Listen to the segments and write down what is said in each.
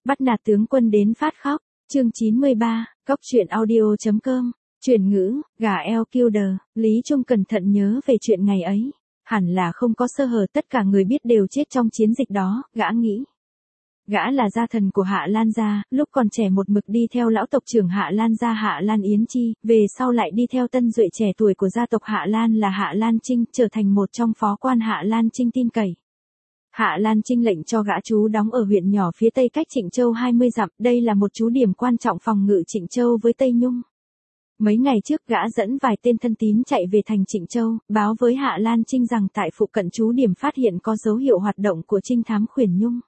Bắt nạt tướng quân đến phát khóc. Chương 93, Cốc truyện audio.com. Chuyển ngữ, gà eo killer. Lý Trung cẩn thận nhớ về chuyện ngày ấy. Hẳn là không có sơ hở, tất cả người biết đều chết trong chiến dịch đó, gã nghĩ. Gã là gia thần của Hạ Lan gia, lúc còn trẻ một mực đi theo lão tộc trưởng Hạ Lan gia Hạ Lan Yến Chi, về sau lại đi theo tân duệ trẻ tuổi của gia tộc Hạ Lan là Hạ Lan Trinh, trở thành một trong phó quan Hạ Lan Trinh tin cậy. Hạ Lan Trinh lệnh cho gã trú đóng ở huyện nhỏ phía tây cách Trịnh Châu 20 dặm, đây là một trú điểm quan trọng phòng ngự Trịnh Châu với Tây Nhung. Mấy ngày trước gã dẫn vài tên thân tín chạy về thành Trịnh Châu, báo với Hạ Lan Trinh rằng tại phụ cận trú điểm phát hiện có dấu hiệu hoạt động của trinh thám Khuyển Nhung.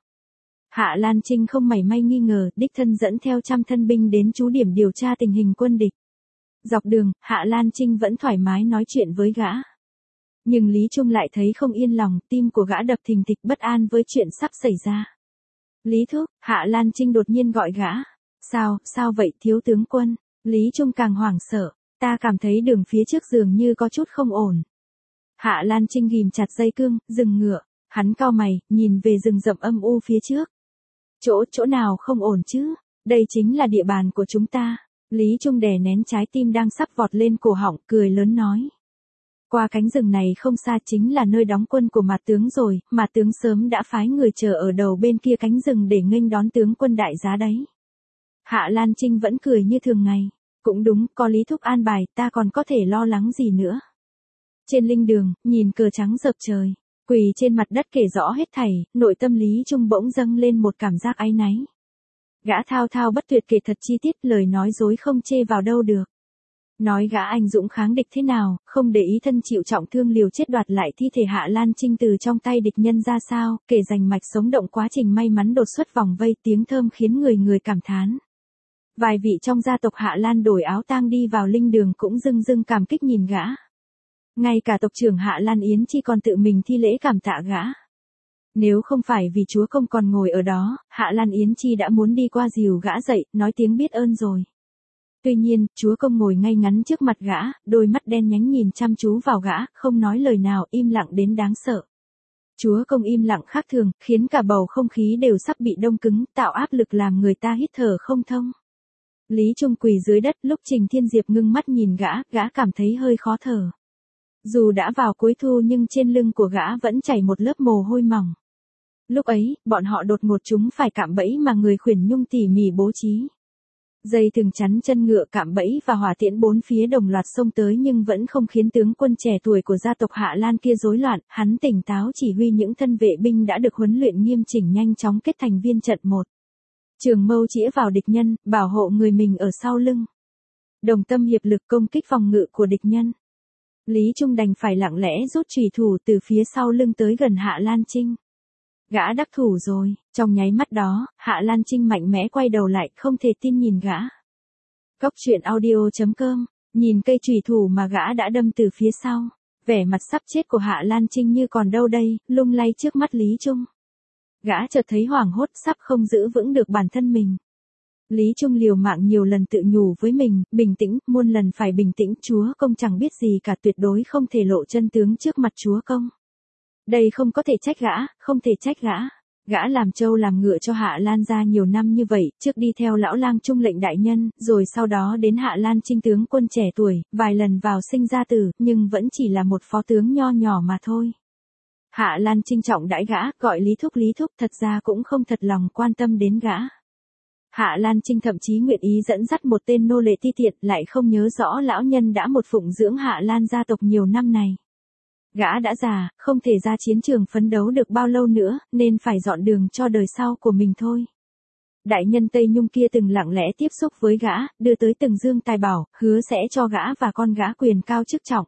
Hạ Lan Trinh không mảy may nghi ngờ, đích thân dẫn theo trăm thân binh đến trú điểm điều tra tình hình quân địch. Dọc đường, Hạ Lan Trinh vẫn thoải mái nói chuyện với gã. Nhưng Lý Trung lại thấy không yên lòng, tim của gã đập thình thịch bất an với chuyện sắp xảy ra. Lý thúc, Hạ Lan Trinh đột nhiên gọi gã. Sao vậy thiếu tướng quân? Lý Trung càng hoảng sợ, ta cảm thấy đường phía trước dường như có chút không ổn. Hạ Lan Trinh ghim chặt dây cương, dừng ngựa, hắn cau mày, nhìn về rừng rậm âm u phía trước. Chỗ nào không ổn chứ? Đây chính là địa bàn của chúng ta. Lý Trung đè nén trái tim đang sắp vọt lên cổ họng, cười lớn nói. Qua cánh rừng này không xa chính là nơi đóng quân của Mạt tướng rồi, Mạt tướng sớm đã phái người chờ ở đầu bên kia cánh rừng để nghênh đón tướng quân đại giá đấy. Hạ Lan Trinh vẫn cười như thường ngày. Cũng đúng, có Lý thúc an bài, ta còn có thể lo lắng gì nữa. Trên linh đường, nhìn cờ trắng rợp trời, quỳ trên mặt đất kể rõ hết thảy, nội tâm Lý Trung bỗng dâng lên một cảm giác áy náy. Gã thao thao bất tuyệt kể thật chi tiết, lời nói dối không chê vào đâu được. Nói gã anh dũng kháng địch thế nào, không để ý thân chịu trọng thương liều chết đoạt lại thi thể Hạ Lan Trinh từ trong tay địch nhân ra sao, kể rành mạch sống động quá trình may mắn đột xuất vòng vây, tiếng thơm khiến người cảm thán. Vài vị trong gia tộc Hạ Lan đổi áo tang đi vào linh đường cũng dưng cảm kích nhìn gã. Ngay cả tộc trưởng Hạ Lan Yến Chi còn tự mình thi lễ cảm tạ gã. Nếu không phải vì chúa công còn ngồi ở đó, Hạ Lan Yến Chi đã muốn đi qua dìu gã dậy, nói tiếng biết ơn rồi. Tuy nhiên, chúa công ngồi ngay ngắn trước mặt gã, đôi mắt đen nhánh nhìn chăm chú vào gã, không nói lời nào, im lặng đến đáng sợ. Chúa công im lặng khác thường, khiến cả bầu không khí đều sắp bị đông cứng, tạo áp lực làm người ta hít thở không thông. Lý Trung quỳ dưới đất, lúc Trình Thiên Diệp ngưng mắt nhìn gã cảm thấy hơi khó thở. Dù đã vào cuối thu nhưng trên lưng của gã vẫn chảy một lớp mồ hôi mỏng. Lúc ấy, bọn họ đột ngột chúng phải cạm bẫy mà người Khuyển Nhung tỉ mỉ bố trí. Dây thừng chắn chân ngựa cạm bẫy và hỏa tiễn bốn phía đồng loạt xông tới nhưng vẫn không khiến tướng quân trẻ tuổi của gia tộc Hạ Lan kia rối loạn, hắn tỉnh táo chỉ huy những thân vệ binh đã được huấn luyện nghiêm chỉnh nhanh chóng kết thành viên trận một. Trường mâu chĩa vào địch nhân, bảo hộ người mình ở sau lưng. Đồng tâm hiệp lực công kích phòng ngự của địch nhân. Lý Trung đành phải lặng lẽ rút chùy thủ từ phía sau lưng tới gần Hạ Lan Trinh. Gã đắc thủ rồi, trong nháy mắt đó, Hạ Lan Trinh mạnh mẽ quay đầu lại, không thể tin nhìn gã. Cốc truyện audio.com, nhìn cây chùy thủ mà gã đã đâm từ phía sau, vẻ mặt sắp chết của Hạ Lan Trinh như còn đâu đây, lung lay trước mắt Lý Trung. Gã chợt thấy hoảng hốt, sắp không giữ vững được bản thân mình. Lý Trung liều mạng nhiều lần tự nhủ với mình, bình tĩnh, muôn lần phải bình tĩnh, chúa công chẳng biết gì cả, tuyệt đối không thể lộ chân tướng trước mặt chúa công. Đây không có thể trách gã, không thể trách gã. Gã làm trâu làm ngựa cho Hạ Lan gia nhiều năm như vậy, trước đi theo lão lang Trung lệnh đại nhân, rồi sau đó đến Hạ Lan Trinh tướng quân trẻ tuổi, vài lần vào sinh ra tử, nhưng vẫn chỉ là một phó tướng nho nhỏ mà thôi. Hạ Lan Trinh trọng đãi gã, gọi Lý thúc, thật ra cũng không thật lòng quan tâm đến gã. Hạ Lan Trinh thậm chí nguyện ý dẫn dắt một tên nô lệ ti tiện, lại không nhớ rõ lão nhân đã một phụng dưỡng Hạ Lan gia tộc nhiều năm này. Gã đã già, không thể ra chiến trường phấn đấu được bao lâu nữa, nên phải dọn đường cho đời sau của mình thôi. Đại nhân Tây Nhung kia từng lặng lẽ tiếp xúc với gã, đưa tới từng dương tài bảo, hứa sẽ cho gã và con gã quyền cao chức trọng.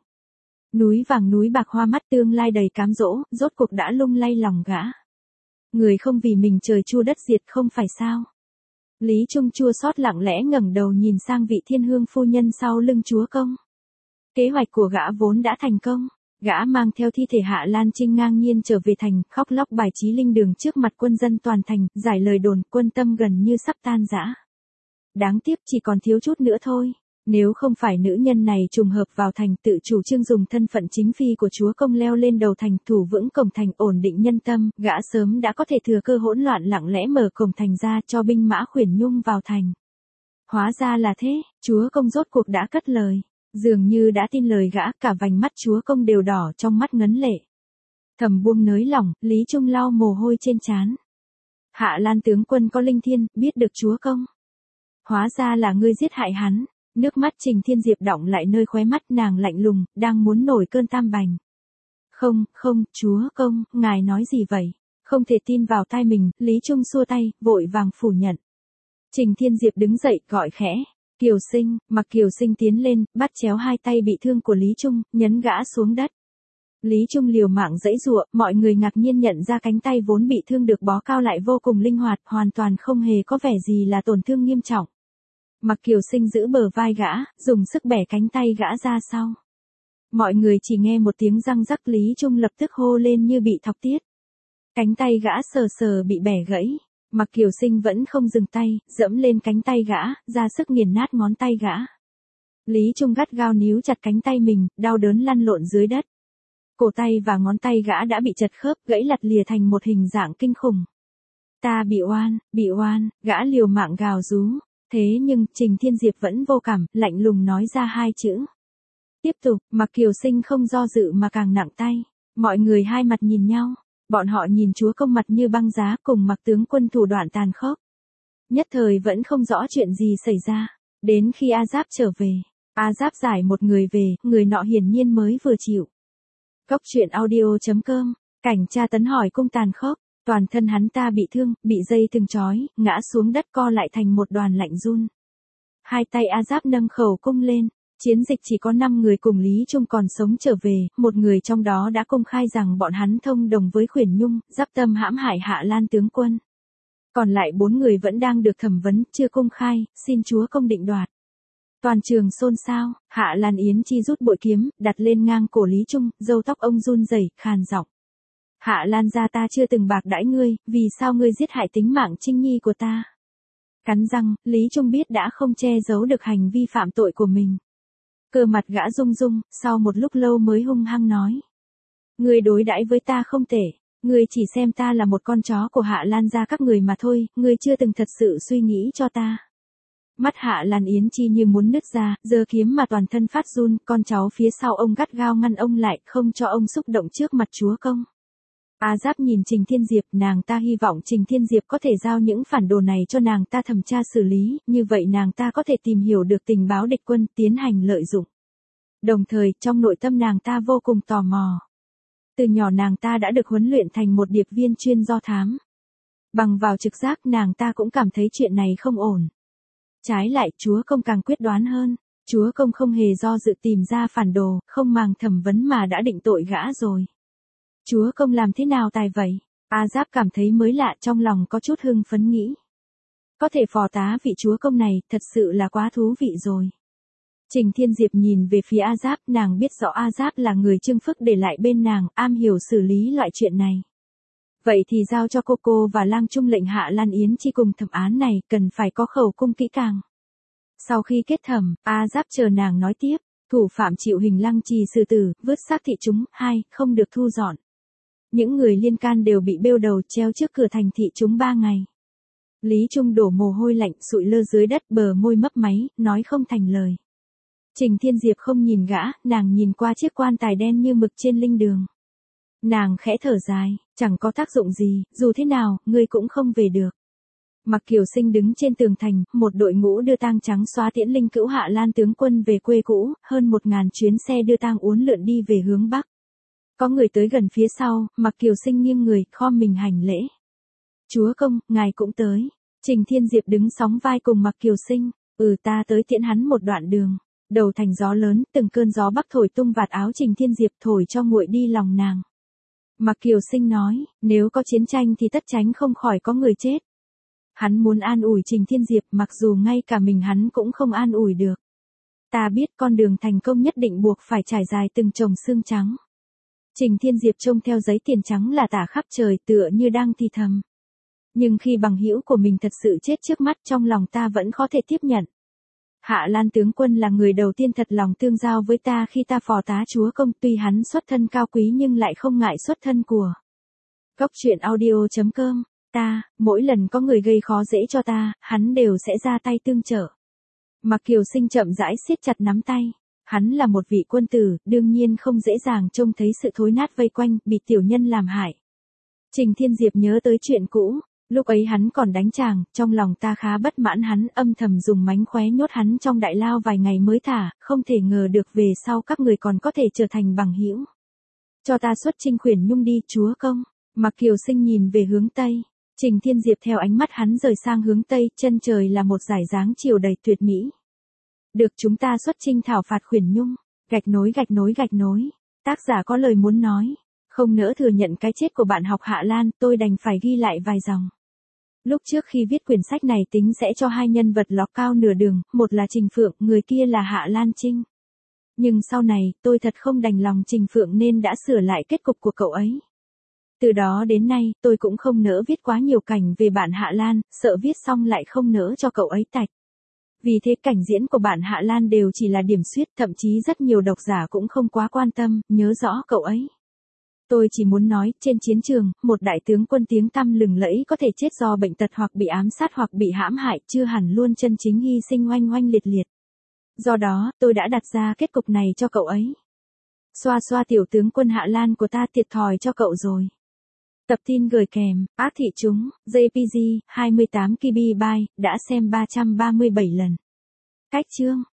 Núi vàng núi bạc hoa mắt tương lai đầy cám dỗ, rốt cuộc đã lung lay lòng gã. Người không vì mình trời chua đất diệt không phải sao. Lý Trung chua xót lặng lẽ ngẩng đầu nhìn sang vị thiên hương phu nhân sau lưng chúa công. Kế hoạch của gã vốn đã thành công. Gã mang theo thi thể Hạ Lan Trinh ngang nhiên trở về thành, khóc lóc bài trí linh đường trước mặt quân dân toàn thành, giải lời đồn, quân tâm gần như sắp tan rã. Đáng tiếc chỉ còn thiếu chút nữa thôi. Nếu không phải nữ nhân này trùng hợp vào thành tự chủ trương dùng thân phận chính phi của chúa công leo lên đầu thành thủ vững cổng thành ổn định nhân tâm, gã sớm đã có thể thừa cơ hỗn loạn lặng lẽ mở cổng thành ra cho binh mã Khuyển Nhung vào thành. Hóa ra là thế, chúa công rốt cuộc đã cất lời. Dường như đã tin lời gã, cả vành mắt chúa công đều đỏ trong mắt ngấn lệ. Thầm buông nới lỏng, Lý Trung lau mồ hôi trên trán. Hạ Lan tướng quân có linh thiên, biết được chúa công. Hóa ra là ngươi giết hại hắn. Nước mắt Trình Thiên Diệp đọng lại nơi khóe mắt, nàng lạnh lùng, đang muốn nổi cơn tam bành. Không, chúa công, ngài nói gì vậy? Không thể tin vào tai mình, Lý Trung xua tay, vội vàng phủ nhận. Trình Thiên Diệp đứng dậy, gọi khẽ. Kiều Sinh, Mặc Kiều Sinh tiến lên, bắt chéo hai tay bị thương của Lý Trung, nhấn gã xuống đất. Lý Trung liều mạng giãy giụa, mọi người ngạc nhiên nhận ra cánh tay vốn bị thương được bó cao lại vô cùng linh hoạt, hoàn toàn không hề có vẻ gì là tổn thương nghiêm trọng. Mặc Kiều Sinh giữ bờ vai gã, dùng sức bẻ cánh tay gã ra sau. Mọi người chỉ nghe một tiếng răng rắc, Lý Trung lập tức hô lên như bị thọc tiết. Cánh tay gã sờ sờ bị bẻ gãy. Mặc Kiều Sinh vẫn không dừng tay, dẫm lên cánh tay gã, ra sức nghiền nát ngón tay gã. Lý Trung gắt gao níu chặt cánh tay mình, đau đớn lăn lộn dưới đất. Cổ tay và ngón tay gã đã bị chật khớp, gãy lặt lìa thành một hình dạng kinh khủng. Ta bị oan, gã liều mạng gào rú. Thế nhưng, Trình Thiên Diệp vẫn vô cảm, lạnh lùng nói ra hai chữ. Tiếp tục, Mặc Kiều Sinh không do dự mà càng nặng tay. Mọi người hai mặt nhìn nhau. Bọn họ nhìn chúa công mặt như băng giá, cùng Mặc tướng quân thủ đoạn tàn khốc. Nhất thời vẫn không rõ chuyện gì xảy ra. Đến khi A Giáp trở về, A Giáp giải một người về, người nọ hiển nhiên mới vừa chịu. Cốc truyện audio.com, cảnh tra tấn hỏi cung tàn khốc. Toàn thân hắn ta bị thương, bị dây thừng trói, ngã xuống đất co lại thành một đoàn lạnh run. Hai tay A Giáp nâng khẩu cung lên. Chiến dịch chỉ có 5 người cùng Lý Trung còn sống trở về, một người trong đó đã công khai rằng bọn hắn thông đồng với Khuyển Nhung, giáp tâm hãm hại Hạ Lan tướng quân. Còn lại 4 người vẫn đang được thẩm vấn, chưa công khai, xin chúa công định đoạt. Toàn trường xôn xao, Hạ Lan Yến Chi rút bội kiếm, đặt lên ngang cổ Lý Trung, râu tóc ông run rẩy, khàn giọng. Hạ Lan gia ta chưa từng bạc đãi ngươi, vì sao ngươi giết hại tính mạng Trinh Nhi của ta? Cắn răng, Lý Trung biết đã không che giấu được hành vi phạm tội của mình. Cơ mặt gã rung rung, sau một lúc lâu mới hung hăng nói. Ngươi đối đãi với ta không tệ, ngươi chỉ xem ta là một con chó của Hạ Lan gia các người mà thôi, ngươi chưa từng thật sự suy nghĩ cho ta. Mắt Hạ Lan Yến Chi như muốn nứt ra, giơ kiếm mà toàn thân phát run, con cháu phía sau ông gắt gao ngăn ông lại, không cho ông xúc động trước mặt chúa công. A Giáp nhìn Trình Thiên Diệp, nàng ta hy vọng Trình Thiên Diệp có thể giao những phản đồ này cho nàng ta thẩm tra xử lý, như vậy nàng ta có thể tìm hiểu được tình báo địch quân, tiến hành lợi dụng. Đồng thời, trong nội tâm nàng ta vô cùng tò mò. Từ nhỏ nàng ta đã được huấn luyện thành một điệp viên chuyên do thám. Bằng vào trực giác, nàng ta cũng cảm thấy chuyện này không ổn. Trái lại, chúa công càng quyết đoán hơn. Chúa công không hề do dự tìm ra phản đồ, không màng thẩm vấn mà đã định tội gã rồi. Chúa công làm thế nào tài vậy? A Giáp cảm thấy mới lạ, trong lòng có chút hưng phấn nghĩ. Có thể phò tá vị chúa công này, thật sự là quá thú vị rồi. Trình Thiên Diệp nhìn về phía A Giáp, nàng biết rõ A Giáp là người Trương Phức để lại bên nàng, am hiểu xử lý loại chuyện này. Vậy thì giao cho cô và Lang Trung lệnh Hạ Lan Yến Chi cùng thẩm án này, cần phải có khẩu cung kỹ càng. Sau khi kết thẩm, A Giáp chờ nàng nói tiếp, thủ phạm chịu hình lăng trì xử tử, vứt xác thị chúng, 2, không được thu dọn. Những người liên can đều bị bêu đầu treo trước cửa thành thị chúng 3 ngày. Lý Trung đổ mồ hôi lạnh, sụi lơ dưới đất, bờ môi mấp máy, nói không thành lời. Trình Thiên Diệp không nhìn gã, nàng nhìn qua chiếc quan tài đen như mực trên linh đường. Nàng khẽ thở dài, chẳng có tác dụng gì, dù thế nào, ngươi cũng không về được. Mặc Kiều Sinh đứng trên tường thành, một đội ngũ đưa tang trắng xóa tiễn linh cữu Hạ Lan tướng quân về quê cũ, hơn 1000 chuyến xe đưa tang uốn lượn đi về hướng Bắc. Có người tới gần phía sau, Mặc Kiều Sinh nghiêng người, khom mình hành lễ. Chúa công, ngài cũng tới. Trình Thiên Diệp đứng sóng vai cùng Mặc Kiều Sinh, ta tới tiễn hắn một đoạn đường. Đầu thành gió lớn, từng cơn gió bắc thổi tung vạt áo Trình Thiên Diệp, thổi cho nguội đi lòng nàng. Mặc Kiều Sinh nói, nếu có chiến tranh thì tất tránh không khỏi có người chết. Hắn muốn an ủi Trình Thiên Diệp, mặc dù ngay cả mình hắn cũng không an ủi được. Ta biết con đường thành công nhất định buộc phải trải dài từng chồng xương trắng. Trình Thiên Diệp trông theo giấy tiền trắng là tả khắp trời, tựa như đang thì thầm. Nhưng khi bằng hữu của mình thật sự chết trước mắt, trong lòng ta vẫn khó thể tiếp nhận. Hạ Lan tướng quân là người đầu tiên thật lòng tương giao với ta khi ta phò tá chúa công, tuy hắn xuất thân cao quý nhưng lại không ngại xuất thân của. Cốc truyện audio.com, mỗi lần có người gây khó dễ cho ta, hắn đều sẽ ra tay tương trợ. Mạc Kiều Sinh chậm rãi siết chặt nắm tay. Hắn là một vị quân tử, đương nhiên không dễ dàng trông thấy sự thối nát vây quanh, bị tiểu nhân làm hại. Trình Thiên Diệp nhớ tới chuyện cũ, lúc ấy hắn còn đánh chàng, trong lòng ta khá bất mãn hắn, âm thầm dùng mánh khóe nhốt hắn trong đại lao vài ngày mới thả, không thể ngờ được về sau các người còn có thể trở thành bằng hữu. Cho ta xuất chinh khuyển nhung đi, chúa công. Mạc Kiều Sinh nhìn về hướng Tây. Trình Thiên Diệp theo ánh mắt hắn rời sang hướng Tây, chân trời là một dải dáng chiều đầy tuyệt mỹ. Được, chúng ta xuất chinh thảo phạt khuyển nhung. Gạch nối. Tác giả có lời muốn nói. Không nỡ thừa nhận cái chết của bạn học Hạ Lan, tôi đành phải ghi lại vài dòng. Lúc trước khi viết quyển sách này tính sẽ cho hai nhân vật lọt cao nửa đường, một là Trình Phượng, người kia là Hạ Lan Trinh. Nhưng sau này, tôi thật không đành lòng Trình Phượng nên đã sửa lại kết cục của cậu ấy. Từ đó đến nay, tôi cũng không nỡ viết quá nhiều cảnh về bạn Hạ Lan, sợ viết xong lại không nỡ cho cậu ấy tạch. Vì thế cảnh diễn của bạn Hạ Lan đều chỉ là điểm xuyết, thậm chí rất nhiều độc giả cũng không quá quan tâm, nhớ rõ cậu ấy. Tôi chỉ muốn nói, trên chiến trường, một đại tướng quân tiếng tăm lừng lẫy có thể chết do bệnh tật hoặc bị ám sát hoặc bị hãm hại, chưa hẳn luôn chân chính hy sinh oanh oanh liệt liệt. Do đó, tôi đã đặt ra kết cục này cho cậu ấy. Xoa xoa tiểu tướng quân Hạ Lan của ta, thiệt thòi cho cậu rồi. Tập tin gửi kèm, ác thị chúng, JPG, 28 KB, đã xem 337 lần. Cách chương.